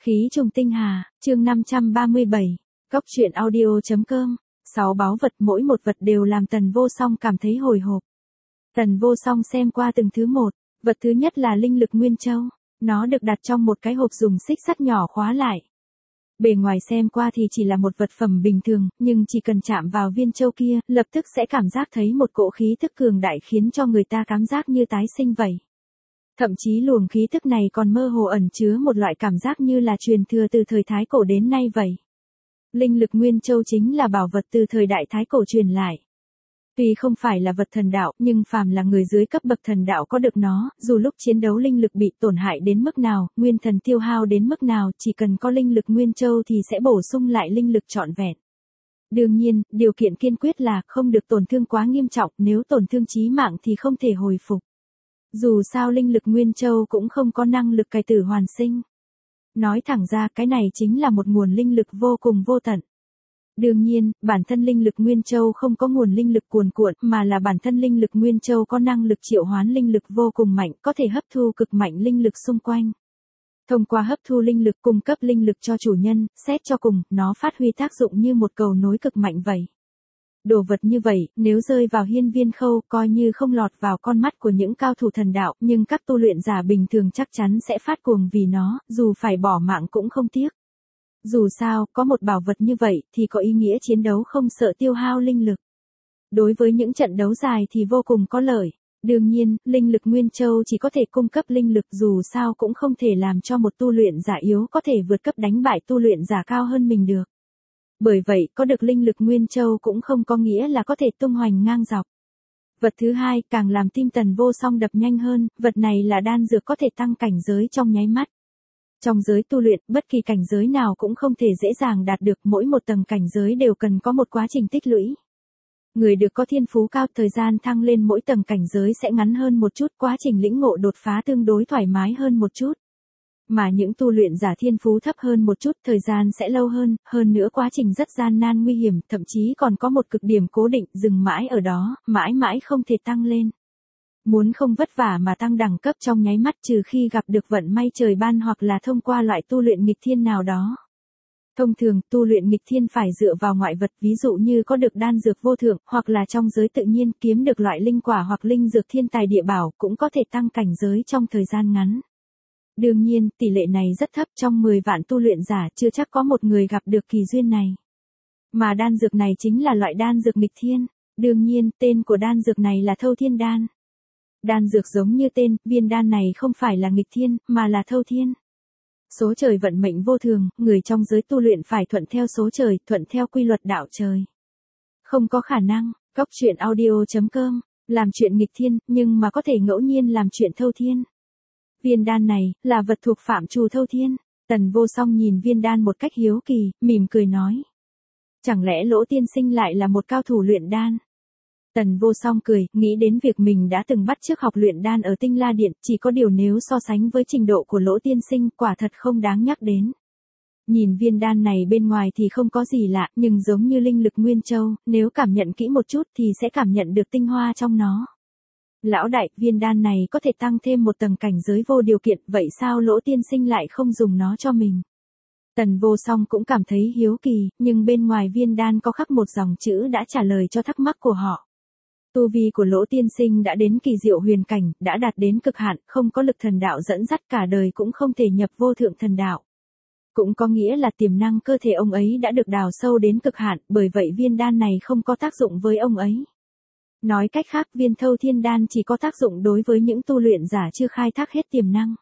Khí trùng tinh hà, chương 537, Góc truyện audio.com. 6 báu vật, mỗi một vật đều làm Tần Vô Song cảm thấy hồi hộp. Tần Vô Song xem qua từng thứ một, vật thứ nhất là linh lực Nguyên Châu, nó được đặt trong một cái hộp dùng xích sắt nhỏ khóa lại. Bề ngoài xem qua thì chỉ là một vật phẩm bình thường, nhưng chỉ cần chạm vào viên châu kia, lập tức sẽ cảm giác thấy một cỗ khí thức cường đại khiến cho người ta cảm giác như tái sinh vậy. Thậm chí luồng khí thức này còn mơ hồ ẩn chứa một loại cảm giác như là truyền thừa từ thời Thái Cổ đến nay vậy. Linh lực Nguyên Châu chính là bảo vật từ thời đại Thái Cổ truyền lại. Tuy không phải là vật thần đạo, nhưng phàm là người dưới cấp bậc thần đạo có được nó, dù lúc chiến đấu linh lực bị tổn hại đến mức nào, nguyên thần tiêu hao đến mức nào, chỉ cần có linh lực Nguyên Châu thì sẽ bổ sung lại linh lực trọn vẹn. Đương nhiên, điều kiện kiên quyết là không được tổn thương quá nghiêm trọng, nếu tổn thương chí mạng thì không thể hồi phục. Dù sao linh lực Nguyên Châu cũng không có năng lực cải tử hoàn sinh. Nói thẳng ra cái này chính là một nguồn linh lực vô cùng vô tận. Đương nhiên, bản thân linh lực Nguyên Châu không có nguồn linh lực cuồn cuộn, mà là bản thân linh lực Nguyên Châu có năng lực triệu hoán linh lực vô cùng mạnh, có thể hấp thu cực mạnh linh lực xung quanh. Thông qua hấp thu linh lực cung cấp linh lực cho chủ nhân, xét cho cùng, nó phát huy tác dụng như một cầu nối cực mạnh vậy. Đồ vật như vậy, nếu rơi vào hiên viên khâu, coi như không lọt vào con mắt của những cao thủ thần đạo, nhưng các tu luyện giả bình thường chắc chắn sẽ phát cuồng vì nó, dù phải bỏ mạng cũng không tiếc. Dù sao, có một bảo vật như vậy, thì có ý nghĩa chiến đấu không sợ tiêu hao linh lực. Đối với những trận đấu dài thì vô cùng có lợi. Đương nhiên, linh lực Nguyên Châu chỉ có thể cung cấp linh lực, dù sao cũng không thể làm cho một tu luyện giả yếu có thể vượt cấp đánh bại tu luyện giả cao hơn mình được. Bởi vậy, có được linh lực Nguyên Châu cũng không có nghĩa là có thể tung hoành ngang dọc. Vật thứ hai, càng làm tim Tần Vô Song đập nhanh hơn, vật này là đan dược có thể tăng cảnh giới trong nháy mắt. Trong giới tu luyện, bất kỳ cảnh giới nào cũng không thể dễ dàng đạt được, mỗi một tầng cảnh giới đều cần có một quá trình tích lũy. Người được có thiên phú cao, thời gian thăng lên mỗi tầng cảnh giới sẽ ngắn hơn một chút, quá trình lĩnh ngộ đột phá tương đối thoải mái hơn một chút. Mà những tu luyện giả thiên phú thấp hơn một chút, thời gian sẽ lâu hơn nữa quá trình rất gian nan nguy hiểm, thậm chí còn có một cực điểm cố định, dừng mãi ở đó, mãi mãi không thể tăng lên. Muốn không vất vả mà tăng đẳng cấp trong nháy mắt, trừ khi gặp được vận may trời ban hoặc là thông qua loại tu luyện nghịch thiên nào đó. Thông thường, tu luyện nghịch thiên phải dựa vào ngoại vật, ví dụ như có được đan dược vô thượng, hoặc là trong giới tự nhiên kiếm được loại linh quả hoặc linh dược thiên tài địa bảo, cũng có thể tăng cảnh giới trong thời gian ngắn. Đương nhiên, tỷ lệ này rất thấp, trong 10 vạn tu luyện giả chưa chắc có một người gặp được kỳ duyên này. Mà đan dược này chính là loại đan dược nghịch thiên. Đương nhiên, tên của đan dược này là Thâu Thiên Đan. Đan dược giống như tên, viên đan này không phải là nghịch thiên, mà là thâu thiên. Số trời vận mệnh vô thường, người trong giới tu luyện phải thuận theo số trời, thuận theo quy luật đạo trời. Không có khả năng, Góc truyện audio.com, làm chuyện nghịch thiên, nhưng mà có thể ngẫu nhiên làm chuyện thâu thiên. Viên đan này, là vật thuộc phạm trù thâu thiên. Tần Vô Song nhìn viên đan một cách hiếu kỳ, mỉm cười nói. Chẳng lẽ Lỗ tiên sinh lại là một cao thủ luyện đan? Tần Vô Song cười, nghĩ đến việc mình đã từng bắt chước học luyện đan ở Tinh La Điện, chỉ có điều nếu so sánh với trình độ của Lỗ tiên sinh, quả thật không đáng nhắc đến. Nhìn viên đan này bên ngoài thì không có gì lạ, nhưng giống như linh lực Nguyên Châu, nếu cảm nhận kỹ một chút thì sẽ cảm nhận được tinh hoa trong nó. Lão đại, viên đan này có thể tăng thêm một tầng cảnh giới vô điều kiện, vậy sao Lỗ tiên sinh lại không dùng nó cho mình? Tần Vô Song cũng cảm thấy hiếu kỳ, nhưng bên ngoài viên đan có khắc một dòng chữ đã trả lời cho thắc mắc của họ. Tu vi của Lỗ tiên sinh đã đến kỳ diệu huyền cảnh, đã đạt đến cực hạn, không có lực thần đạo dẫn dắt, cả đời cũng không thể nhập vô thượng thần đạo. Cũng có nghĩa là tiềm năng cơ thể ông ấy đã được đào sâu đến cực hạn, bởi vậy viên đan này không có tác dụng với ông ấy. Nói cách khác, viên Thâu Thiên Đan chỉ có tác dụng đối với những tu luyện giả chưa khai thác hết tiềm năng.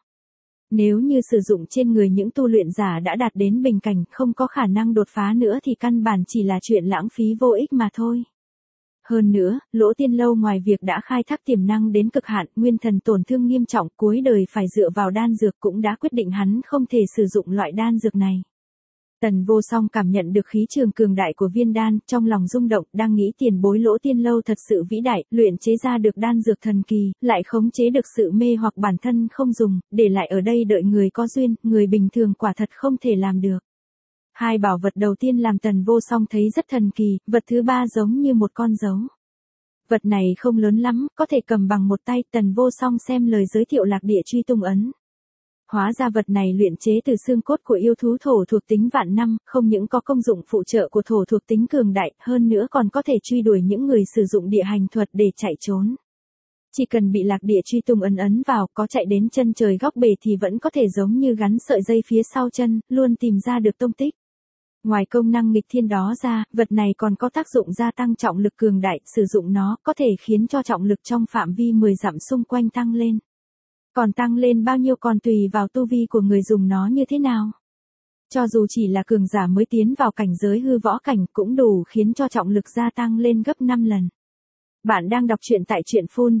Nếu như sử dụng trên người những tu luyện giả đã đạt đến bình cảnh, không có khả năng đột phá nữa thì căn bản chỉ là chuyện lãng phí vô ích mà thôi. Hơn nữa, Lỗ Tiên Lâu ngoài việc đã khai thác tiềm năng đến cực hạn, nguyên thần tổn thương nghiêm trọng, cuối đời phải dựa vào đan dược, cũng đã quyết định hắn không thể sử dụng loại đan dược này. Tần Vô Song cảm nhận được khí trường cường đại của viên đan, trong lòng rung động, đang nghĩ tiền bối Lỗ Tiên Lâu thật sự vĩ đại, luyện chế ra được đan dược thần kỳ, lại khống chế được sự mê hoặc bản thân không dùng, để lại ở đây đợi người có duyên, người bình thường quả thật không thể làm được. Hai bảo vật đầu tiên làm Tần Vô Song thấy rất thần kỳ, vật thứ ba giống như một con dấu. Vật này không lớn lắm, có thể cầm bằng một tay, Tần Vô Song xem lời giới thiệu Lạc Địa Truy Tung Ấn. Hóa ra vật này luyện chế từ xương cốt của yêu thú thổ thuộc tính vạn năm, không những có công dụng phụ trợ của thổ thuộc tính cường đại, hơn nữa còn có thể truy đuổi những người sử dụng địa hành thuật để chạy trốn. Chỉ cần bị lạc địa truy tung ấn vào, có chạy đến chân trời góc bể thì vẫn có thể giống như gắn sợi dây phía sau chân, luôn tìm ra được tung tích. Ngoài công năng nghịch thiên đó ra, vật này còn có tác dụng gia tăng trọng lực cường đại, sử dụng nó có thể khiến cho trọng lực trong phạm vi 10 dặm xung quanh tăng lên. Còn tăng lên bao nhiêu còn tùy vào tu vi của người dùng nó như thế nào. Cho dù chỉ là cường giả mới tiến vào cảnh giới hư võ cảnh cũng đủ khiến cho trọng lực gia tăng lên gấp 5 lần. Bạn đang đọc truyện tại truyện Full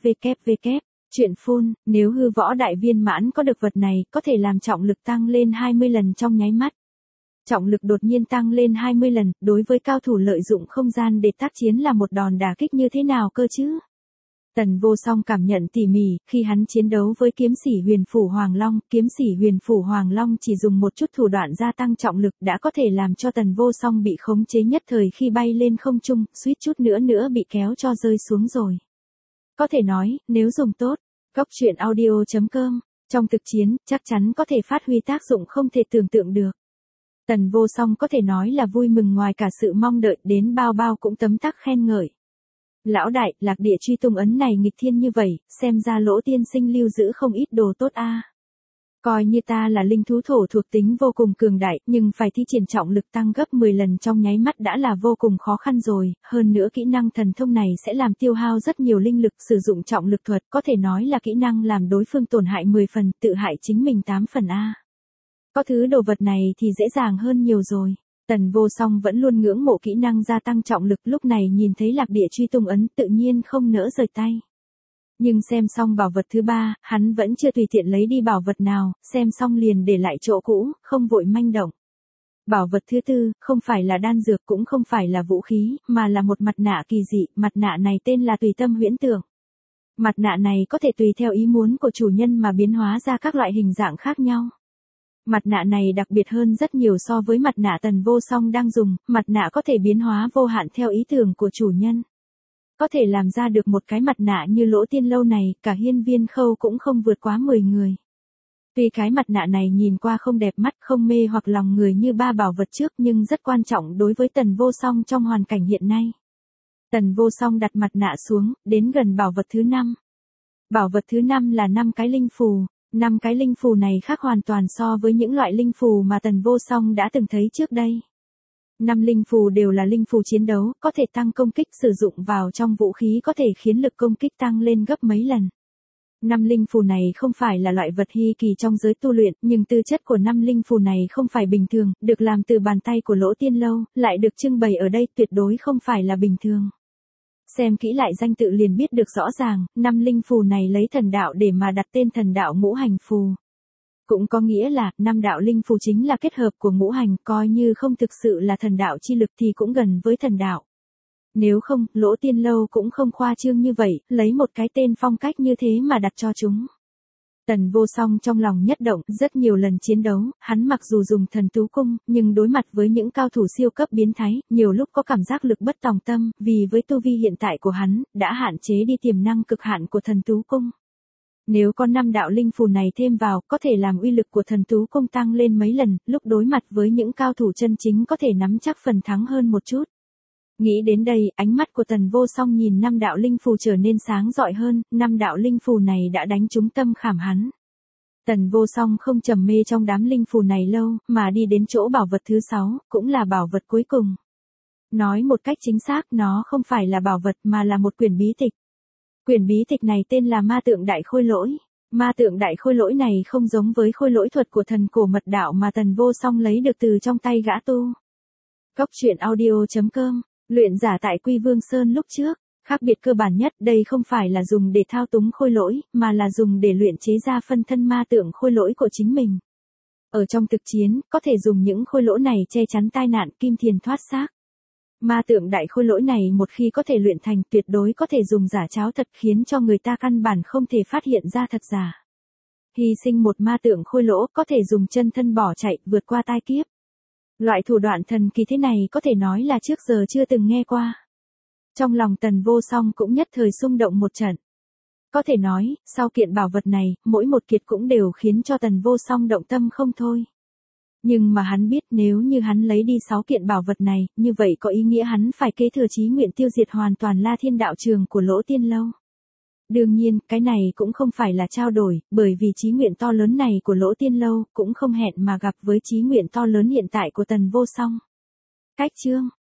www. Truyện Full, nếu hư võ đại viên mãn có được vật này, có thể làm trọng lực tăng lên 20 lần trong nháy mắt. Trọng lực đột nhiên tăng lên 20 lần, đối với cao thủ lợi dụng không gian để tác chiến là một đòn đả kích như thế nào cơ chứ? Tần Vô Song cảm nhận tỉ mỉ, khi hắn chiến đấu với kiếm sĩ Huyền Phủ Hoàng Long, kiếm sĩ Huyền Phủ Hoàng Long chỉ dùng một chút thủ đoạn gia tăng trọng lực đã có thể làm cho Tần Vô Song bị khống chế nhất thời khi bay lên không trung, suýt chút nữa bị kéo cho rơi xuống rồi. Có thể nói, nếu dùng tốt, Góc Truyện Audio.com, trong thực chiến, chắc chắn có thể phát huy tác dụng không thể tưởng tượng được. Tần Vô Song có thể nói là vui mừng ngoài cả sự mong đợi, đến bao cũng tấm tắc khen ngợi. Lão đại, lạc địa truy tung ấn này nghịch thiên như vậy, xem ra Lỗ tiên sinh lưu giữ không ít đồ tốt a. Coi như ta là linh thú thổ thuộc tính vô cùng cường đại, nhưng phải thi triển trọng lực tăng gấp 10 lần trong nháy mắt đã là vô cùng khó khăn rồi, hơn nữa kỹ năng thần thông này sẽ làm tiêu hao rất nhiều linh lực, sử dụng trọng lực thuật, có thể nói là kỹ năng làm đối phương tổn hại 10 phần, tự hại chính mình 8 phần a. Có thứ đồ vật này thì dễ dàng hơn nhiều rồi. Tần Vô Song vẫn luôn ngưỡng mộ kỹ năng gia tăng trọng lực, lúc này nhìn thấy lạc địa truy tung ấn tự nhiên không nỡ rời tay. Nhưng xem xong bảo vật thứ 3, hắn vẫn chưa tùy tiện lấy đi bảo vật nào, xem xong liền để lại chỗ cũ, không vội manh động. Bảo vật thứ 4, không phải là đan dược cũng không phải là vũ khí, mà là một mặt nạ kỳ dị, mặt nạ này tên là Tùy Tâm Huyễn Tượng. Mặt nạ này có thể tùy theo ý muốn của chủ nhân mà biến hóa ra các loại hình dạng khác nhau. Mặt nạ này đặc biệt hơn rất nhiều so với mặt nạ Tần Vô Song đang dùng, mặt nạ có thể biến hóa vô hạn theo ý tưởng của chủ nhân. Có thể làm ra được một cái mặt nạ như Lỗ Tiên Lâu này, cả hiên viên khâu cũng không vượt quá 10 người. Tuy cái mặt nạ này nhìn qua không đẹp mắt, không mê hoặc lòng người như 3 bảo vật trước nhưng rất quan trọng đối với Tần Vô Song trong hoàn cảnh hiện nay. Tần Vô Song đặt mặt nạ xuống, đến gần bảo vật thứ 5. Bảo vật thứ 5 là 5 cái linh phù. 5 cái linh phù này khác hoàn toàn so với những loại linh phù mà Tần Vô Song đã từng thấy trước đây. 5 linh phù đều là linh phù chiến đấu, có thể tăng công kích, sử dụng vào trong vũ khí có thể khiến lực công kích tăng lên gấp mấy lần. 5 linh phù này không phải là loại vật hy kỳ trong giới tu luyện, nhưng tư chất của 5 linh phù này không phải bình thường, được làm từ bàn tay của Lỗ Tiên Lâu, lại được trưng bày ở đây tuyệt đối không phải là bình thường. Xem kỹ lại danh tự liền biết được rõ ràng, 5 linh phù này lấy thần đạo để mà đặt tên thần đạo ngũ hành phù. Cũng có nghĩa là, 5 đạo linh phù chính là kết hợp của ngũ hành, coi như không thực sự là thần đạo chi lực thì cũng gần với thần đạo. Nếu không, Lỗ Tiên Lâu cũng không khoa trương như vậy, lấy một cái tên phong cách như thế mà đặt cho chúng. Tần Vô Song trong lòng nhất động, rất nhiều lần chiến đấu, hắn mặc dù dùng thần tú cung, nhưng đối mặt với những cao thủ siêu cấp biến thái, nhiều lúc có cảm giác lực bất tòng tâm, vì với tu vi hiện tại của hắn, đã hạn chế đi tiềm năng cực hạn của thần tú cung. Nếu có 5 đạo linh phù này thêm vào, có thể làm uy lực của thần tú cung tăng lên mấy lần, lúc đối mặt với những cao thủ chân chính có thể nắm chắc phần thắng hơn một chút. Nghĩ đến đây, ánh mắt của Tần Vô Song nhìn 5 đạo linh phù trở nên sáng rọi hơn, 5 đạo linh phù này đã đánh trúng tâm khảm hắn. Tần Vô Song không trầm mê trong đám linh phù này lâu, mà đi đến chỗ bảo vật thứ 6, cũng là bảo vật cuối cùng. Nói một cách chính xác, nó không phải là bảo vật mà là một quyển bí tịch. Quyển bí tịch này tên là Ma Tượng Đại Khôi Lỗi. Ma Tượng Đại Khôi Lỗi này không giống với khôi lỗi thuật của thần cổ mật đạo mà Tần Vô Song lấy được từ trong tay gã tu. Góc Truyện Audio.com. Luyện giả tại Quy Vương Sơn lúc trước, khác biệt cơ bản nhất đây không phải là dùng để thao túng khôi lỗi, mà là dùng để luyện chế ra phân thân ma tượng khôi lỗi của chính mình. Ở trong thực chiến, có thể dùng những khôi lỗi này che chắn tai nạn kim thiền thoát xác. Ma tượng đại khôi lỗi này một khi có thể luyện thành tuyệt đối có thể dùng giả cháo thật khiến cho người ta căn bản không thể phát hiện ra thật giả. Hy sinh một ma tượng khôi lỗ có thể dùng chân thân bỏ chạy vượt qua tai kiếp. Loại thủ đoạn thần kỳ thế này có thể nói là trước giờ chưa từng nghe qua. Trong lòng Tần Vô Song cũng nhất thời xung động một trận. Có thể nói, sau kiện bảo vật này, mỗi một kiệt cũng đều khiến cho Tần Vô Song động tâm không thôi. Nhưng mà hắn biết nếu như hắn lấy đi 6 kiện bảo vật này, như vậy có ý nghĩa hắn phải kế thừa chí nguyện tiêu diệt hoàn toàn La Thiên đạo trường của Lỗ Tiên Lâu. Đương nhiên, cái này cũng không phải là trao đổi, bởi vì chí nguyện to lớn này của Lỗ Tiên Lâu cũng không hẹn mà gặp với chí nguyện to lớn hiện tại của Tần Vô Song. Cách chương